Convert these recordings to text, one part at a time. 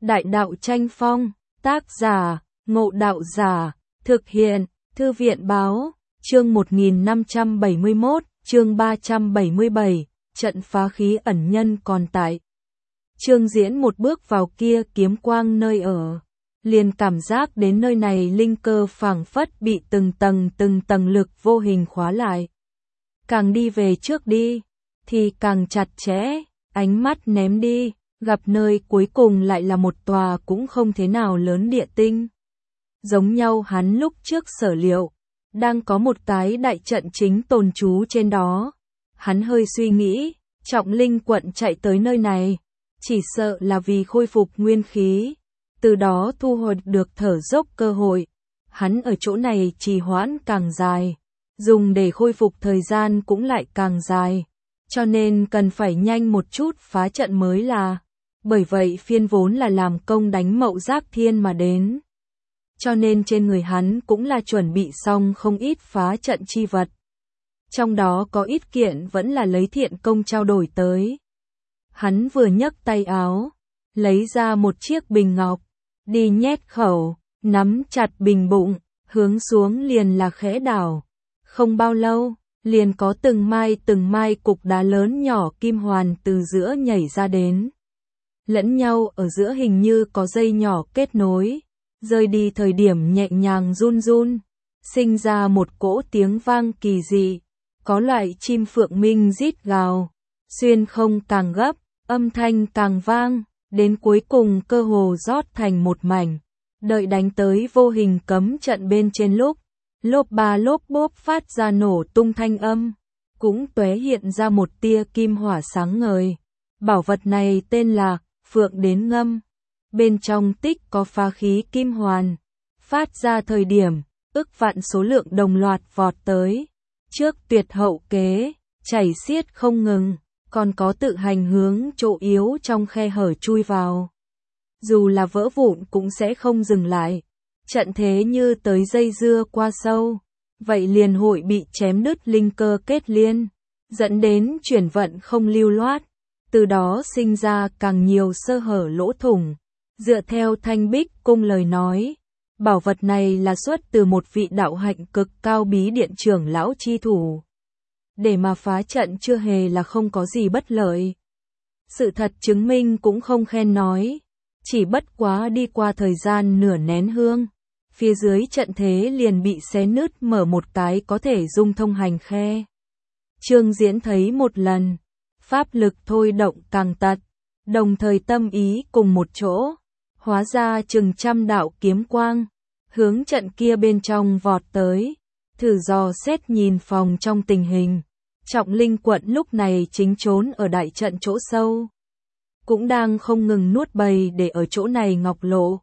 Đại đạo tranh phong, tác giả, Ngộ Đạo Giả, thực hiện, Thư viện báo, chương 1571, chương 377, trận phá khí ẩn nhân còn tại. Trương Diễn một bước vào kia kiếm quang nơi ở, liền cảm giác đến nơi này linh cơ phảng phất bị từng tầng lực vô hình khóa lại. Càng đi về trước đi, thì càng chặt chẽ, ánh mắt ném đi, gặp nơi cuối cùng lại là một tòa cũng không thế nào lớn địa tinh. Giống nhau hắn lúc trước sở liệu, đang có một cái đại trận chính tồn trú trên đó. Hắn hơi suy nghĩ, Trọng Linh quận chạy tới nơi này, chỉ sợ là vì khôi phục nguyên khí, từ đó thu hồi được thở dốc cơ hội. Hắn ở chỗ này trì hoãn càng dài, dùng để khôi phục thời gian cũng lại càng dài, cho nên cần phải nhanh một chút phá trận mới là. Bởi vậy phiên vốn là làm công đánh Mậu Giác Thiên mà đến, cho nên trên người hắn cũng là chuẩn bị xong không ít phá trận chi vật. Trong đó có ít kiện vẫn là lấy thiện công trao đổi tới. Hắn vừa nhấc tay áo, lấy ra một chiếc bình ngọc, đi nhét khẩu, nắm chặt bình bụng, hướng xuống liền là khẽ đảo. Không bao lâu, liền có từng mai cục đá lớn nhỏ kim hoàn từ giữa nhảy ra đến. Lẫn nhau ở giữa hình như có dây nhỏ kết nối, rơi đi thời điểm nhẹ nhàng run run, sinh ra một cỗ tiếng vang kỳ dị, có loại chim phượng minh rít gào, xuyên không càng gấp, âm thanh càng vang, đến cuối cùng cơ hồ rót thành một mảnh, đợi đánh tới vô hình cấm trận bên trên lúc, lốp ba lốp bốp phát ra nổ tung thanh âm, cũng tóe hiện ra một tia kim hỏa sáng ngời. Bảo vật này tên là Phượng Đến Ngâm, bên trong tích có phá khí kim hoàn, phát ra thời điểm, ức vạn số lượng đồng loạt vọt tới, trước tuyệt hậu kế, chảy xiết không ngừng, còn có tự hành hướng chỗ yếu trong khe hở chui vào. Dù là vỡ vụn cũng sẽ không dừng lại, trận thế như tới dây dưa qua sâu, vậy liền hội bị chém đứt linh cơ kết liên, dẫn đến chuyển vận không lưu loát. Từ đó sinh ra càng nhiều sơ hở lỗ thủng. Dựa theo Thanh Bích Cung lời nói, bảo vật này là xuất từ một vị đạo hạnh cực cao bí điện trưởng lão chi thủ. Để mà phá trận chưa hề là không có gì bất lợi. Sự thật chứng minh cũng không khen nói, chỉ bất quá đi qua thời gian nửa nén hương, phía dưới trận thế liền bị xé nứt mở một cái có thể dung thông hành khe. Trương Diễn thấy một lần, pháp lực thôi động càng tật, đồng thời tâm ý cùng một chỗ, hóa ra chừng trăm đạo kiếm quang, hướng trận kia bên trong vọt tới, thử dò xét nhìn phòng trong tình hình. Trọng Linh quận lúc này chính trốn ở đại trận chỗ sâu, cũng đang không ngừng nuốt bầy để ở chỗ này ngọc lộ,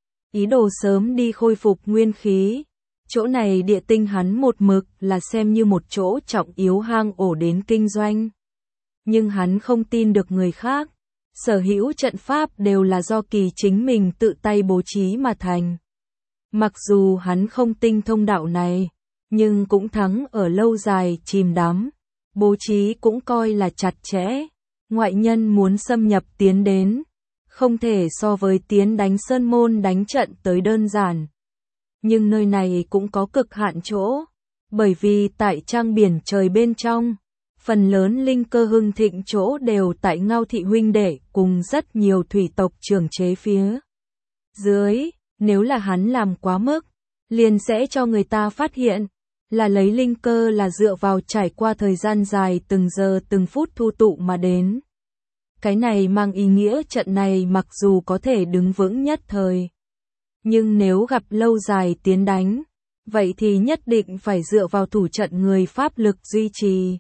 ý đồ sớm đi khôi phục nguyên khí. Chỗ này địa tinh hắn một mực là xem như một chỗ trọng yếu hang ổ đến kinh doanh. Nhưng hắn không tin được người khác, sở hữu trận pháp đều là do kỳ chính mình tự tay bố trí mà thành. Mặc dù hắn không tinh thông đạo này, nhưng cũng thắng ở lâu dài chìm đắm, bố trí cũng coi là chặt chẽ. Ngoại nhân muốn xâm nhập tiến đến, không thể so với tiến đánh sơn môn đánh trận tới đơn giản. Nhưng nơi này cũng có cực hạn chỗ, bởi vì tại trang biển trời bên trong, phần lớn linh cơ hưng thịnh chỗ đều tại Ngao thị huynh đệ cùng rất nhiều thủy tộc trưởng chế phía dưới. Nếu là hắn làm quá mức, liền sẽ cho người ta phát hiện là lấy linh cơ là dựa vào trải qua thời gian dài từng giờ từng phút thu tụ mà đến. Cái này mang ý nghĩa trận này mặc dù có thể đứng vững nhất thời, nhưng nếu gặp lâu dài tiến đánh, vậy thì nhất định phải dựa vào thủ trận người pháp lực duy trì.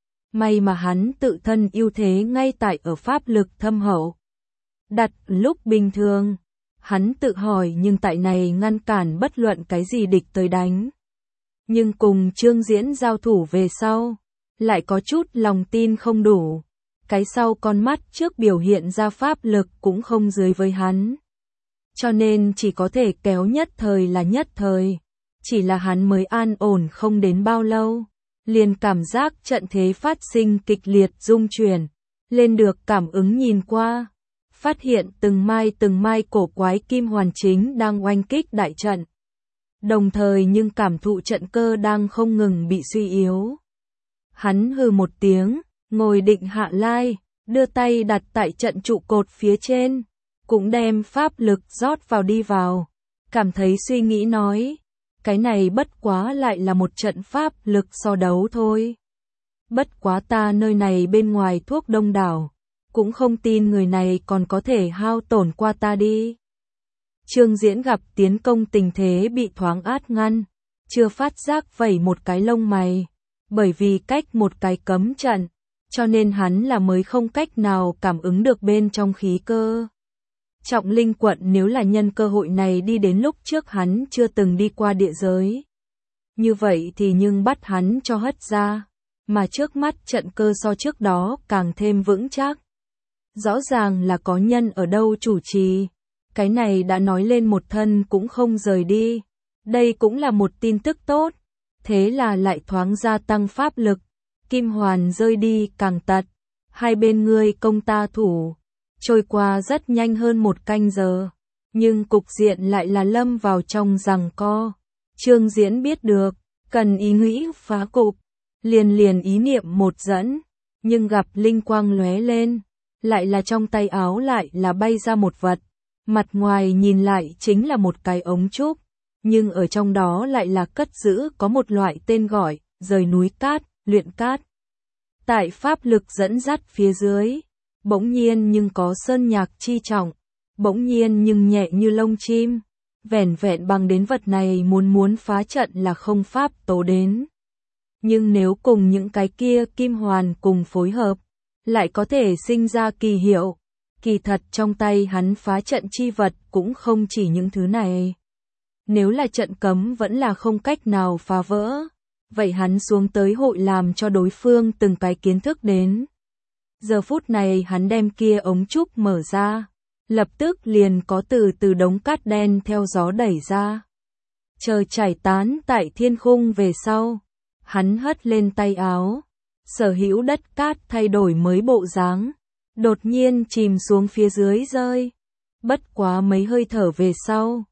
May mà hắn tự thân ưu thế ngay tại ở pháp lực thâm hậu. Đặt lúc bình thường, hắn tự hỏi nhưng tại này ngăn cản bất luận cái gì địch tới đánh. Nhưng cùng Trương Diễn giao thủ về sau, lại có chút lòng tin không đủ. Cái sau con mắt trước biểu hiện ra pháp lực cũng không dưới với hắn. Cho nên chỉ có thể kéo nhất thời là nhất thời. Chỉ là hắn mới an ổn không đến bao lâu, liền cảm giác trận thế phát sinh kịch liệt rung chuyển, lên được cảm ứng nhìn qua. phát hiện từng mai cổ quái kim hoàn chính đang oanh kích đại trận. Đồng thời nhưng cảm thụ trận cơ đang không ngừng bị suy yếu. Hắn hừ một tiếng, ngồi định hạ lai, đưa tay đặt tại trận trụ cột phía trên, cũng đem pháp lực rót vào đi vào. Cảm thấy suy nghĩ nói, cái này bất quá lại là một trận pháp lực so đấu thôi. Bất quá ta nơi này bên ngoài thuốc đông đảo, cũng không tin người này còn có thể hao tổn qua ta đi. Trương Diễn gặp tiến công tình thế bị thoáng át ngăn, chưa phát giác vẩy một cái lông mày, bởi vì cách một cái cấm trận, cho nên hắn là mới không cách nào cảm ứng được bên trong khí cơ. Trọng Linh quận nếu là nhân cơ hội này đi đến lúc trước hắn chưa từng đi qua địa giới. Như vậy thì nhưng bắt hắn cho hất ra, mà trước mắt trận cơ so trước đó càng thêm vững chắc. Rõ ràng là có nhân ở đâu chủ trì, cái này đã nói lên một thân cũng không rời đi. Đây cũng là một tin tức tốt, thế là lại thoáng gia tăng pháp lực, kim hoàn rơi đi càng tật, hai bên ngươi công ta thủ. Trôi qua rất nhanh hơn một canh giờ, nhưng cục diện lại là lâm vào trong giằng co. Trương Diễn biết được, cần ý nghĩ phá cục, liền ý niệm một dẫn, nhưng gặp linh quang lóe lên, lại là trong tay áo lại là bay ra một vật, mặt ngoài nhìn lại chính là một cái ống trúc, nhưng ở trong đó lại là cất giữ có một loại tên gọi, rời núi cát, luyện cát. Tại pháp lực dẫn dắt phía dưới, bỗng nhiên nhưng có sơn nhạc chi trọng, bỗng nhiên nhưng nhẹ như lông chim, vẻn vẹn bằng đến vật này muốn phá trận là không pháp tố đến. Nhưng nếu cùng những cái kia kim hoàn cùng phối hợp, lại có thể sinh ra kỳ hiệu. Kỳ thật trong tay hắn phá trận chi vật cũng không chỉ những thứ này. Nếu là trận cấm vẫn là không cách nào phá vỡ, vậy hắn xuống tới hội làm cho đối phương từng cái kiến thức đến. Giờ phút này hắn đem kia ống trúc mở ra, lập tức liền có từ đống cát đen theo gió đẩy ra. Trời chảy tán tại thiên khung về sau, hắn hất lên tay áo, sở hữu đất cát thay đổi mới bộ dáng, đột nhiên chìm xuống phía dưới rơi. Bất quá mấy hơi thở về sau,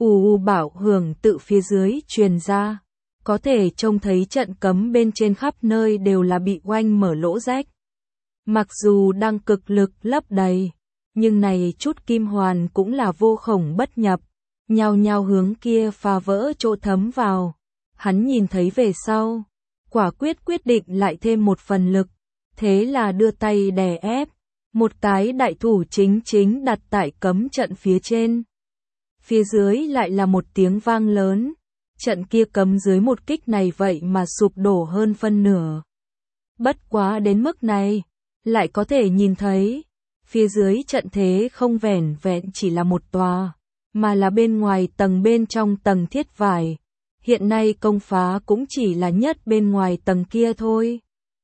bảo hưởng tự phía dưới truyền ra, có thể trông thấy trận cấm bên trên khắp nơi đều là bị oanh mở lỗ rách. Mặc dù đang cực lực lấp đầy, nhưng này chút kim hoàn cũng là vô khổng bất nhập, nhao nhao hướng kia phá vỡ chỗ thấm vào. Hắn nhìn thấy về sau, quả quyết định lại thêm một phần lực, thế là đưa tay đè ép, một cái đại thủ chính đặt tại cấm trận phía trên. Phía dưới lại là một tiếng vang lớn, trận kia cấm dưới một kích này vậy mà sụp đổ hơn phân nửa. Bất quá đến mức này, lại có thể nhìn thấy, phía dưới trận thế không vẻn vẹn chỉ là một tòa, mà là bên ngoài tầng bên trong tầng thiết vải. Hiện nay công phá cũng chỉ là nhất bên ngoài tầng kia thôi.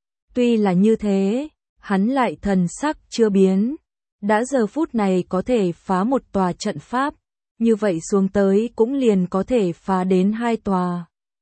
Tuy là như thế, hắn lại thần sắc chưa biến. Đã giờ phút này có thể phá một tòa trận pháp, như vậy xuống tới cũng liền có thể phá đến 2 tòa,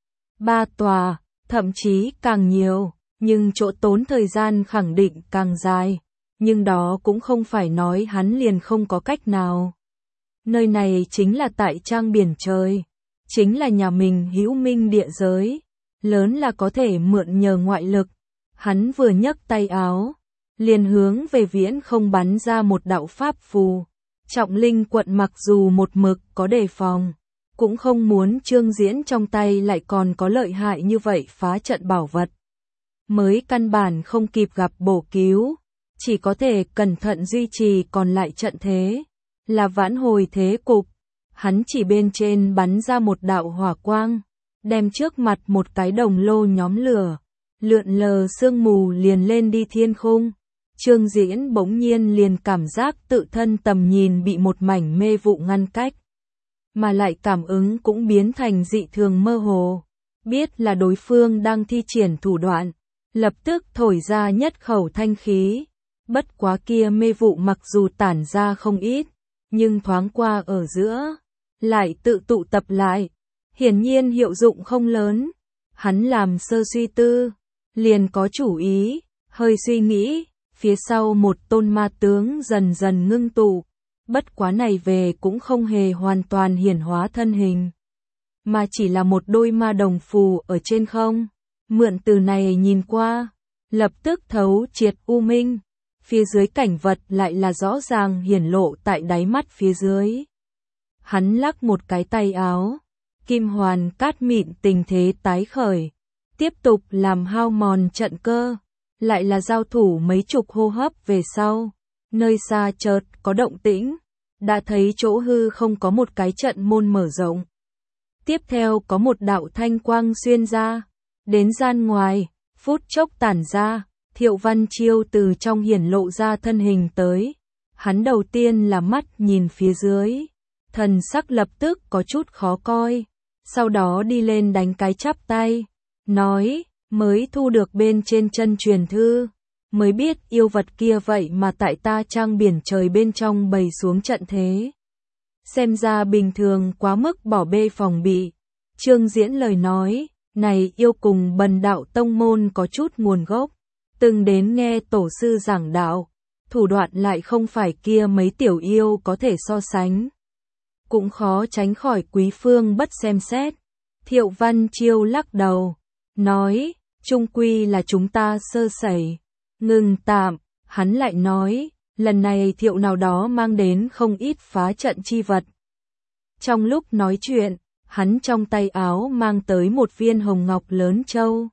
3 tòa, thậm chí càng nhiều, nhưng chỗ tốn thời gian khẳng định càng dài. Nhưng đó cũng không phải nói hắn liền không có cách nào. Nơi này chính là tại trang biển trời, chính là nhà mình hữu minh địa giới, lớn là có thể mượn nhờ ngoại lực. Hắn vừa nhấc tay áo, liền hướng về viễn không bắn ra một đạo pháp phù. Trọng Linh quận mặc dù một mực có đề phòng, cũng không muốn Trương Diễn trong tay lại còn có lợi hại như vậy phá trận bảo vật. Mới căn bản không kịp gặp bổ cứu, chỉ có thể cẩn thận duy trì còn lại trận thế, là vãn hồi thế cục. Hắn chỉ bên trên bắn ra một đạo hỏa quang, đem trước mặt một cái đồng lô nhóm lửa, lượn lờ sương mù liền lên đi thiên khung. Trương Diễn bỗng nhiên liền cảm giác tự thân tầm nhìn bị một mảnh mê vụ ngăn cách, mà lại cảm ứng cũng biến thành dị thường mơ hồ, biết là đối phương đang thi triển thủ đoạn, lập tức thổi ra nhất khẩu thanh khí. Bất quá kia mê vụ mặc dù tản ra không ít, nhưng thoáng qua ở giữa, lại tự tụ tập lại, hiển nhiên hiệu dụng không lớn. Hắn làm sơ suy tư, liền có chủ ý, hơi suy nghĩ, phía sau một tôn ma tướng dần dần ngưng tụ, bất quá này về cũng không hề hoàn toàn hiển hóa thân hình, mà chỉ là một đôi ma đồng phù ở trên không. Mượn từ này nhìn qua, lập tức thấu triệt u minh, phía dưới cảnh vật lại là rõ ràng hiển lộ tại đáy mắt phía dưới. Hắn lắc một cái tay áo, kim hoàn cát mịn tình thế tái khởi, tiếp tục làm hao mòn trận cơ, lại là giao thủ mấy chục hô hấp về sau, nơi xa chợt có động tĩnh, đã thấy chỗ hư không có một cái trận môn mở rộng. Tiếp theo có một đạo thanh quang xuyên ra, đến gian ngoài, phút chốc tản ra, Thiệu Văn Chiêu từ trong hiển lộ ra thân hình tới. Hắn đầu tiên là mắt nhìn phía dưới, thần sắc lập tức có chút khó coi, sau đó đi lên đánh cái chắp tay, nói, mới thu được bên trên chân truyền thư, mới biết yêu vật kia vậy mà tại ta trang biển trời bên trong bày xuống trận thế. Xem ra bình thường quá mức bỏ bê phòng bị. Trương Diễn lời nói, này yêu cùng Bần Đạo tông môn có chút nguồn gốc, từng đến nghe tổ sư giảng đạo, thủ đoạn lại không phải kia mấy tiểu yêu có thể so sánh. Cũng khó tránh khỏi quý phương bất xem xét. Thiệu Văn Chiêu lắc đầu, nói, chung quy là chúng ta sơ sẩy. Ngừng tạm, hắn lại nói, lần này Thiệu nào đó mang đến không ít phá trận chi vật. Trong lúc nói chuyện, hắn trong tay áo mang tới một viên hồng ngọc lớn châu.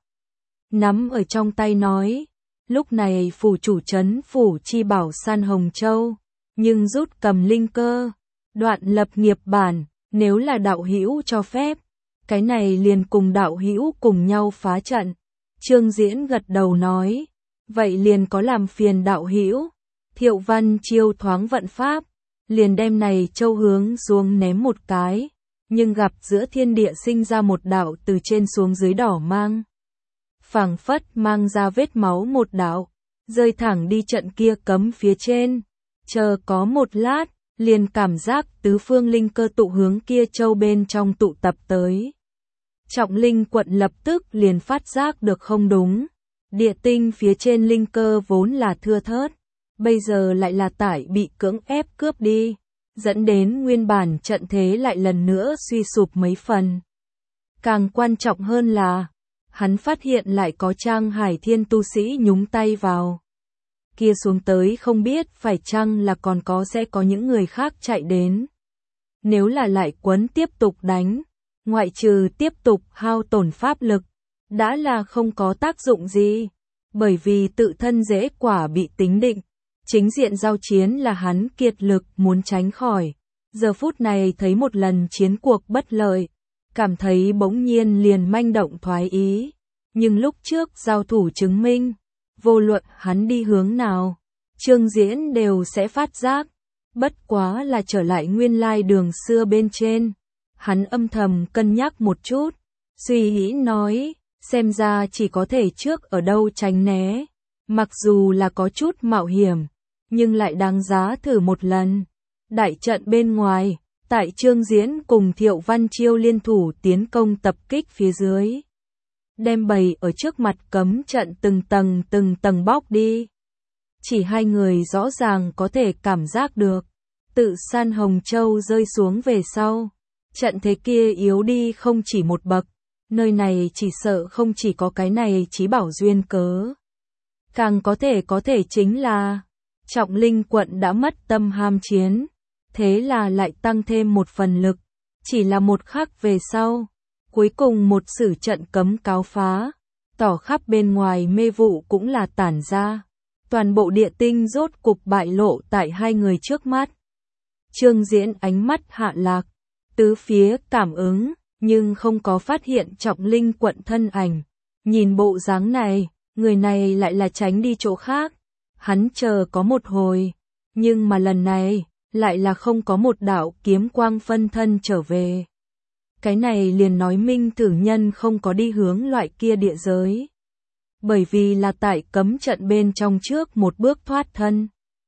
Nắm ở trong tay nói, lúc này phủ chủ trấn phủ chi bảo san hồng châu, nhưng rút cầm linh cơ, đoạn lập nghiệp bản, nếu là đạo hữu cho phép, cái này liền cùng đạo hữu cùng nhau phá trận. Trương Diễn gật đầu nói, vậy liền có làm phiền đạo hữu. Thiệu Văn Chiêu thoáng vận pháp, liền đem này châu hướng xuống ném một cái, nhưng gặp giữa thiên địa sinh ra một đạo từ trên xuống dưới đỏ mang. Phảng phất mang ra vết máu một đạo, rơi thẳng đi trận kia cấm phía trên. Chờ có một lát, liền cảm giác tứ phương linh cơ tụ hướng kia châu bên trong tụ tập tới. Trọng Linh quận lập tức liền phát giác được không đúng. Địa tinh phía trên linh cơ vốn là thưa thớt, bây giờ lại là tải bị cưỡng ép cướp đi, dẫn đến nguyên bản trận thế lại lần nữa suy sụp mấy phần. Càng quan trọng hơn là, hắn phát hiện lại có Trang Hải Thiên tu sĩ nhúng tay vào. Kia xuống tới không biết phải chăng là còn sẽ có những người khác chạy đến. Nếu là lại quấn tiếp tục đánh, ngoại trừ tiếp tục hao tổn pháp lực, đã là không có tác dụng gì, bởi vì tự thân dễ quả bị tính định. Chính diện giao chiến là hắn kiệt lực muốn tránh khỏi. Giờ phút này thấy một lần chiến cuộc bất lợi, cảm thấy bỗng nhiên liền manh động thoái ý. Nhưng lúc trước giao thủ chứng minh, vô luận hắn đi hướng nào, Trương Diễn đều sẽ phát giác. Bất quá là trở lại nguyên lai đường xưa bên trên. Hắn âm thầm cân nhắc một chút, suy nghĩ nói, xem ra chỉ có thể trước ở đâu tránh né. Mặc dù là có chút mạo hiểm, nhưng lại đáng giá thử một lần. Đại trận bên ngoài, tại Trương Diễn cùng Thiệu Văn Chiêu liên thủ tiến công tập kích phía dưới. Đem bày ở trước mặt cấm trận từng tầng bóc đi. Chỉ hai người rõ ràng có thể cảm giác được, tự San Hồng Châu rơi xuống về sau. Trận thế kia yếu đi không chỉ một bậc, nơi này chỉ sợ không chỉ có cái này chí bảo duyên cớ. Càng có thể chính là, Trọng Linh quận đã mất tâm ham chiến, thế là lại tăng thêm một phần lực, chỉ là một khắc về sau, cuối cùng một sử trận cấm cáo phá, tỏ khắp bên ngoài mê vụ cũng là tản ra, toàn bộ địa tinh rốt cục bại lộ tại hai người trước mắt. Trương Diễn ánh mắt hạ lạc, tứ phía cảm ứng, nhưng không có phát hiện Trọng Linh quận thân ảnh. Nhìn bộ dáng này, người này lại là tránh đi chỗ khác. Hắn chờ có một hồi, nhưng mà lần này, lại là không có một đạo kiếm quang phân thân trở về. Cái này liền nói minh tử nhân không có đi hướng loại kia địa giới. Bởi vì là tại cấm trận bên trong trước một bước thoát thân.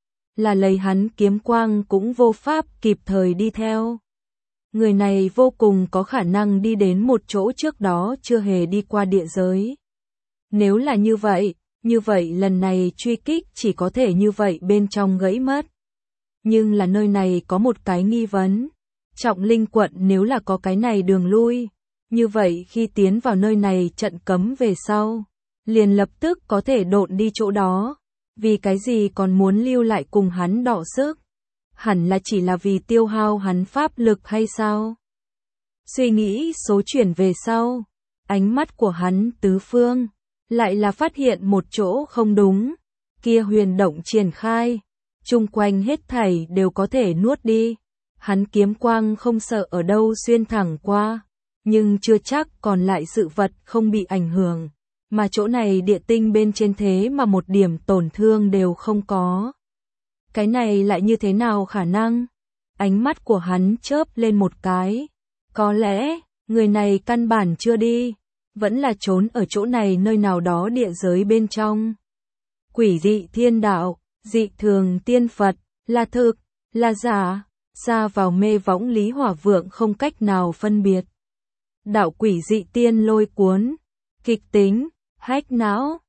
Là lấy hắn kiếm quang cũng vô pháp kịp thời đi theo. Người này vô cùng có khả năng đi đến một chỗ trước đó chưa hề đi qua địa giới. Nếu là như vậy, Như vậy lần này truy kích chỉ có thể như vậy bên trong gãy mất. Nhưng là nơi này có một cái nghi vấn. Trọng Linh quận nếu là có cái này đường lui, như vậy khi tiến vào nơi này trận cấm về sau, liền lập tức có thể độn đi chỗ đó. Vì cái gì còn muốn lưu lại cùng hắn đọ sức? Hẳn là chỉ là vì tiêu hao hắn pháp lực hay sao? Suy nghĩ số chuyển về sau, ánh mắt của hắn tứ phương, lại là phát hiện một chỗ không đúng. Kia huyền động triển khai, chung quanh hết thảy đều có thể nuốt đi. Hắn kiếm quang không sợ ở đâu xuyên thẳng qua, nhưng chưa chắc còn lại sự vật không bị ảnh hưởng. Mà chỗ này địa tinh bên trên thế mà một điểm tổn thương đều không có. Cái này lại như thế nào khả năng? Ánh mắt của hắn chớp lên một cái. Có lẽ, người này căn bản chưa đi, vẫn là trốn ở chỗ này nơi nào đó địa giới bên trong. Quỷ dị thiên đạo, dị thường tiên Phật, là thực, là giả, xa vào mê võng Lý Hỏa Vượng không cách nào phân biệt. Đạo quỷ dị tiên lôi cuốn, kịch tính, hách não,